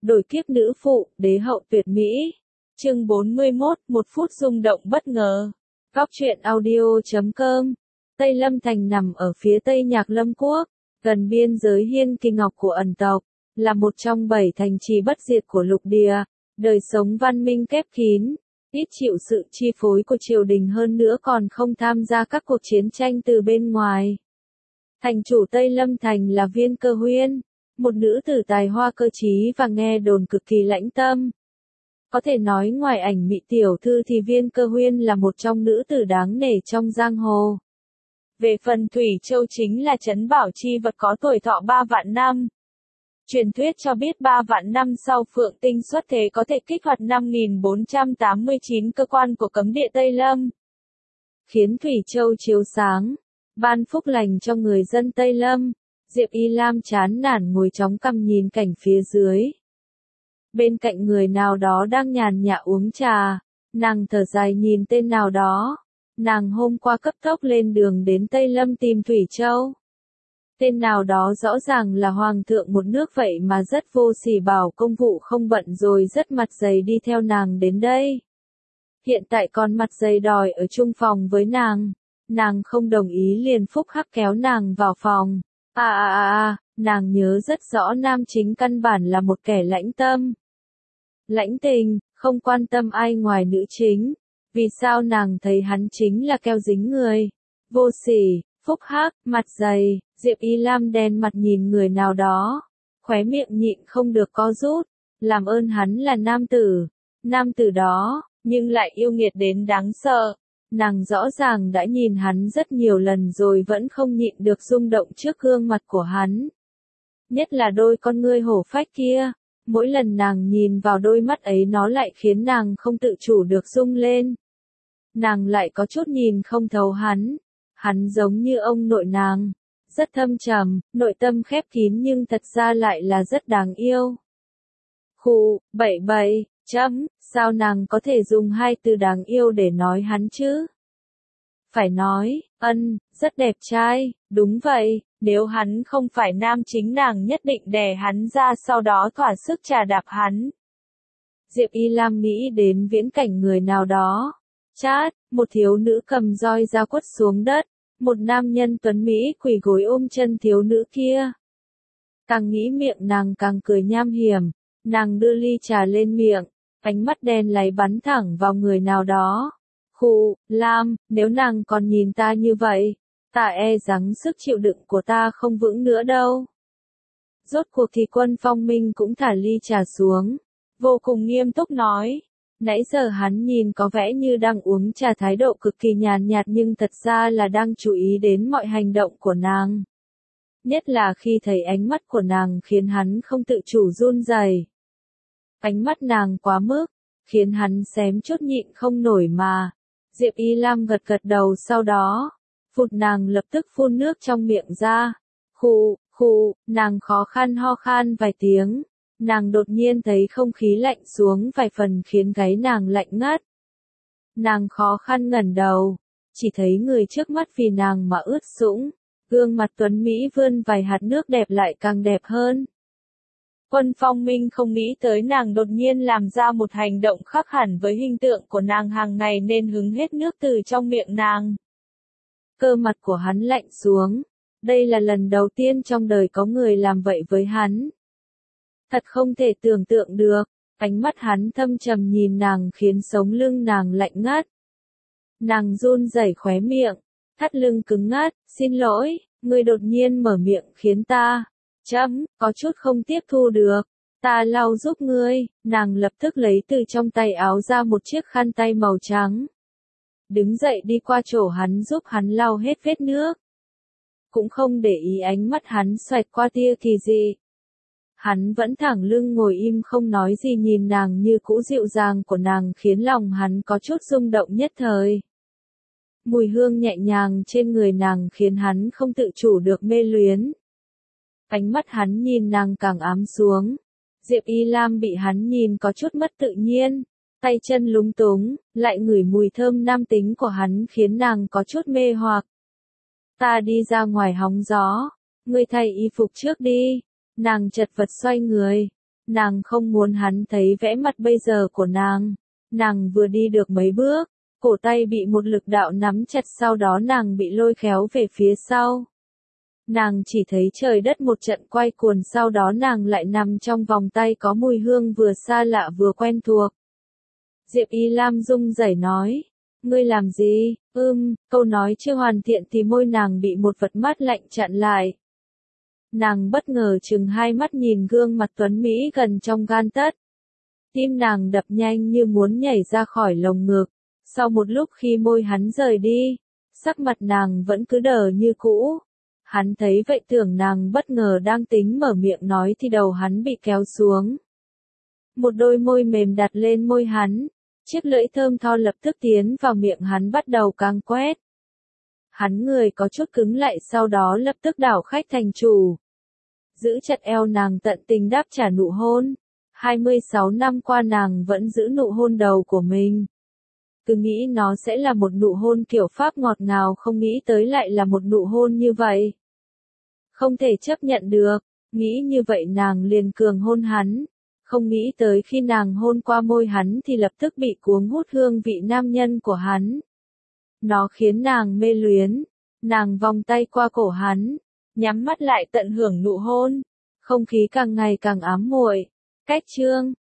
Đổi kiếp nữ phụ, đế hậu tuyệt mỹ. Chương 41, một phút rung động bất ngờ. Góc truyện audio.com. Tây Lâm Thành nằm ở phía tây Nhạc Lâm Quốc, gần biên giới Hiên Kỳ Ngọc của ẩn tộc, là một trong 7 thành trì bất diệt của lục địa, đời sống văn minh khép kín, ít chịu sự chi phối của triều đình hơn nữa còn không tham gia các cuộc chiến tranh từ bên ngoài. Thành chủ Tây Lâm Thành là Viên Cơ Huyên, một nữ tử tài hoa cơ trí và nghe đồn cực kỳ lãnh tâm. Có thể nói ngoài ảnh mỹ tiểu thư thì Viên Cơ Huyên là một trong nữ tử đáng nể trong giang hồ. Về phần Thủy Châu chính là trấn bảo chi vật có tuổi thọ 3 vạn năm. Truyền thuyết cho biết 3 vạn năm sau Phượng Tinh xuất thế có thể kích hoạt 5489 cơ quan của cấm địa Tây Lâm, khiến Thủy Châu chiếu sáng, ban phúc lành cho người dân Tây Lâm. Diệp Y Lam chán nản ngồi chóng cằm nhìn cảnh phía dưới. Bên cạnh người nào đó đang nhàn nhã uống trà, nàng thở dài nhìn tên nào đó. Nàng hôm qua cấp tốc lên đường đến Tây Lâm tìm Thủy Châu. Tên nào đó rõ ràng là hoàng thượng một nước vậy mà rất vô sỉ bảo công vụ không bận rồi rất mặt dày đi theo nàng đến đây. Hiện tại còn mặt dày đòi ở chung phòng với nàng. Nàng không đồng ý liền phúc hắc kéo nàng vào phòng. Nàng nhớ rất rõ nam chính căn bản là một kẻ lãnh tâm, lãnh tình, không quan tâm ai ngoài nữ chính. Vì sao nàng thấy hắn chính là keo dính người, vô sỉ, phúc hắc, mặt dày. Diệp Y Lam đen mặt nhìn người nào đó, khóe miệng nhịn không được co rút. Làm ơn hắn là nam tử đó, nhưng lại yêu nghiệt đến đáng sợ. Nàng rõ ràng đã nhìn hắn rất nhiều lần rồi vẫn không nhịn được rung động trước gương mặt của hắn. Nhất là đôi con ngươi hổ phách kia, mỗi lần nàng nhìn vào đôi mắt ấy nó lại khiến nàng không tự chủ được rung lên. Nàng lại có chút nhìn không thấu hắn giống như ông nội nàng, rất thâm trầm, nội tâm khép kín nhưng thật ra lại là rất đáng yêu. Sao nàng có thể dùng hai từ đáng yêu để nói hắn chứ? Phải nói, rất đẹp trai, đúng vậy, nếu hắn không phải nam chính nàng nhất định đè hắn ra sau đó thỏa sức trà đạp hắn. Diệp Y Lam nghĩ đến viễn cảnh người nào đó. Chát, một thiếu nữ cầm roi ra quất xuống đất, một nam nhân tuấn Mỹ quỳ gối ôm chân thiếu nữ kia. Càng nghĩ miệng nàng càng cười nham hiểm, nàng đưa ly trà lên miệng, ánh mắt đen láy bắn thẳng vào người nào đó. Lam, nếu nàng còn nhìn ta như vậy, ta e rằng sức chịu đựng của ta không vững nữa đâu. Rốt cuộc thì Quân Phong Minh cũng thả ly trà xuống, vô cùng nghiêm túc nói. Nãy giờ hắn nhìn có vẻ như đang uống trà thái độ cực kỳ nhàn nhạt nhưng thật ra là đang chú ý đến mọi hành động của nàng. Nhất là khi thấy ánh mắt của nàng khiến hắn không tự chủ run rẩy. Ánh mắt nàng quá mức, khiến hắn xém chút nhịn không nổi mà. Diệp Y Lam gật gật đầu sau đó, nàng lập tức phun nước trong miệng ra. Nàng khó khăn ho khan vài tiếng. Nàng đột nhiên thấy không khí lạnh xuống vài phần khiến gáy nàng lạnh ngắt. Nàng khó khăn ngẩng đầu, chỉ thấy người trước mắt vì nàng mà ướt sũng, gương mặt tuấn Mỹ vươn vài hạt nước đẹp lại càng đẹp hơn. Quân Phong Minh không nghĩ tới nàng đột nhiên làm ra một hành động khác hẳn với hình tượng của nàng hàng ngày nên hứng hết nước từ trong miệng nàng. Cơ mặt của hắn lạnh xuống, đây là lần đầu tiên trong đời có người làm vậy với hắn. Thật không thể tưởng tượng được, ánh mắt hắn thâm trầm nhìn nàng khiến sống lưng nàng lạnh ngắt. Nàng run rẩy khóe miệng, thắt lưng cứng ngắt, xin lỗi, ngươi đột nhiên mở miệng khiến ta, có chút không tiếp thu được, ta lau giúp ngươi. Nàng lập tức lấy từ trong tay áo ra một chiếc khăn tay màu trắng. Đứng dậy đi qua chỗ hắn giúp hắn lau hết vết nước. Cũng không để ý ánh mắt hắn xoẹt qua tia kỳ dị. Hắn vẫn thẳng lưng ngồi im không nói gì nhìn nàng như cũ dịu dàng của nàng khiến lòng hắn có chút rung động nhất thời. Mùi hương nhẹ nhàng trên người nàng khiến hắn không tự chủ được mê luyến. Ánh mắt hắn nhìn nàng càng ám xuống. Diệp Y Lam bị hắn nhìn có chút mất tự nhiên, tay chân lúng túng, lại ngửi mùi thơm nam tính của hắn khiến nàng có chút mê hoặc. Ta đi ra ngoài hóng gió, ngươi thay y phục trước đi. Nàng chật vật xoay người, Nàng không muốn hắn thấy vẻ mặt bây giờ của nàng. Nàng vừa đi được mấy bước, cổ tay bị một lực đạo nắm chặt, sau đó nàng bị lôi kéo về phía sau. Nàng chỉ thấy trời đất một trận quay cuồng, sau đó nàng lại nằm trong vòng tay có mùi hương vừa xa lạ vừa quen thuộc. Diệp Y Lam run rẩy nói, ngươi làm gì? Câu nói chưa hoàn thiện thì môi nàng bị một vật mát lạnh chặn lại. Nàng bất ngờ trừng hai mắt nhìn gương mặt tuấn Mỹ gần trong gan tấc. Tim nàng đập nhanh như muốn nhảy ra khỏi lồng ngực. Sau một lúc khi môi hắn rời đi, sắc mặt nàng vẫn cứ đờ như cũ. Hắn thấy vậy tưởng nàng bất ngờ đang tính mở miệng nói thì đầu hắn bị kéo xuống. Một đôi môi mềm đặt lên môi hắn, chiếc lưỡi thơm tho lập tức tiến vào miệng hắn bắt đầu càn quét. Hắn người có chút cứng lại, sau đó lập tức đảo khách thành chủ. Giữ chặt eo nàng tận tình đáp trả nụ hôn. 26 năm qua nàng vẫn giữ nụ hôn đầu của mình. Cứ nghĩ nó sẽ là một nụ hôn kiểu Pháp ngọt ngào, không nghĩ tới lại là một nụ hôn như vậy. Không thể chấp nhận được, nghĩ như vậy nàng liền cường hôn hắn. Không nghĩ tới khi nàng hôn qua môi hắn thì lập tức bị cuống hút hương vị nam nhân của hắn. Nó khiến nàng mê luyến, nàng vòng tay qua cổ hắn, nhắm mắt lại tận hưởng nụ hôn. Không khí càng ngày càng ám muội. Cách chương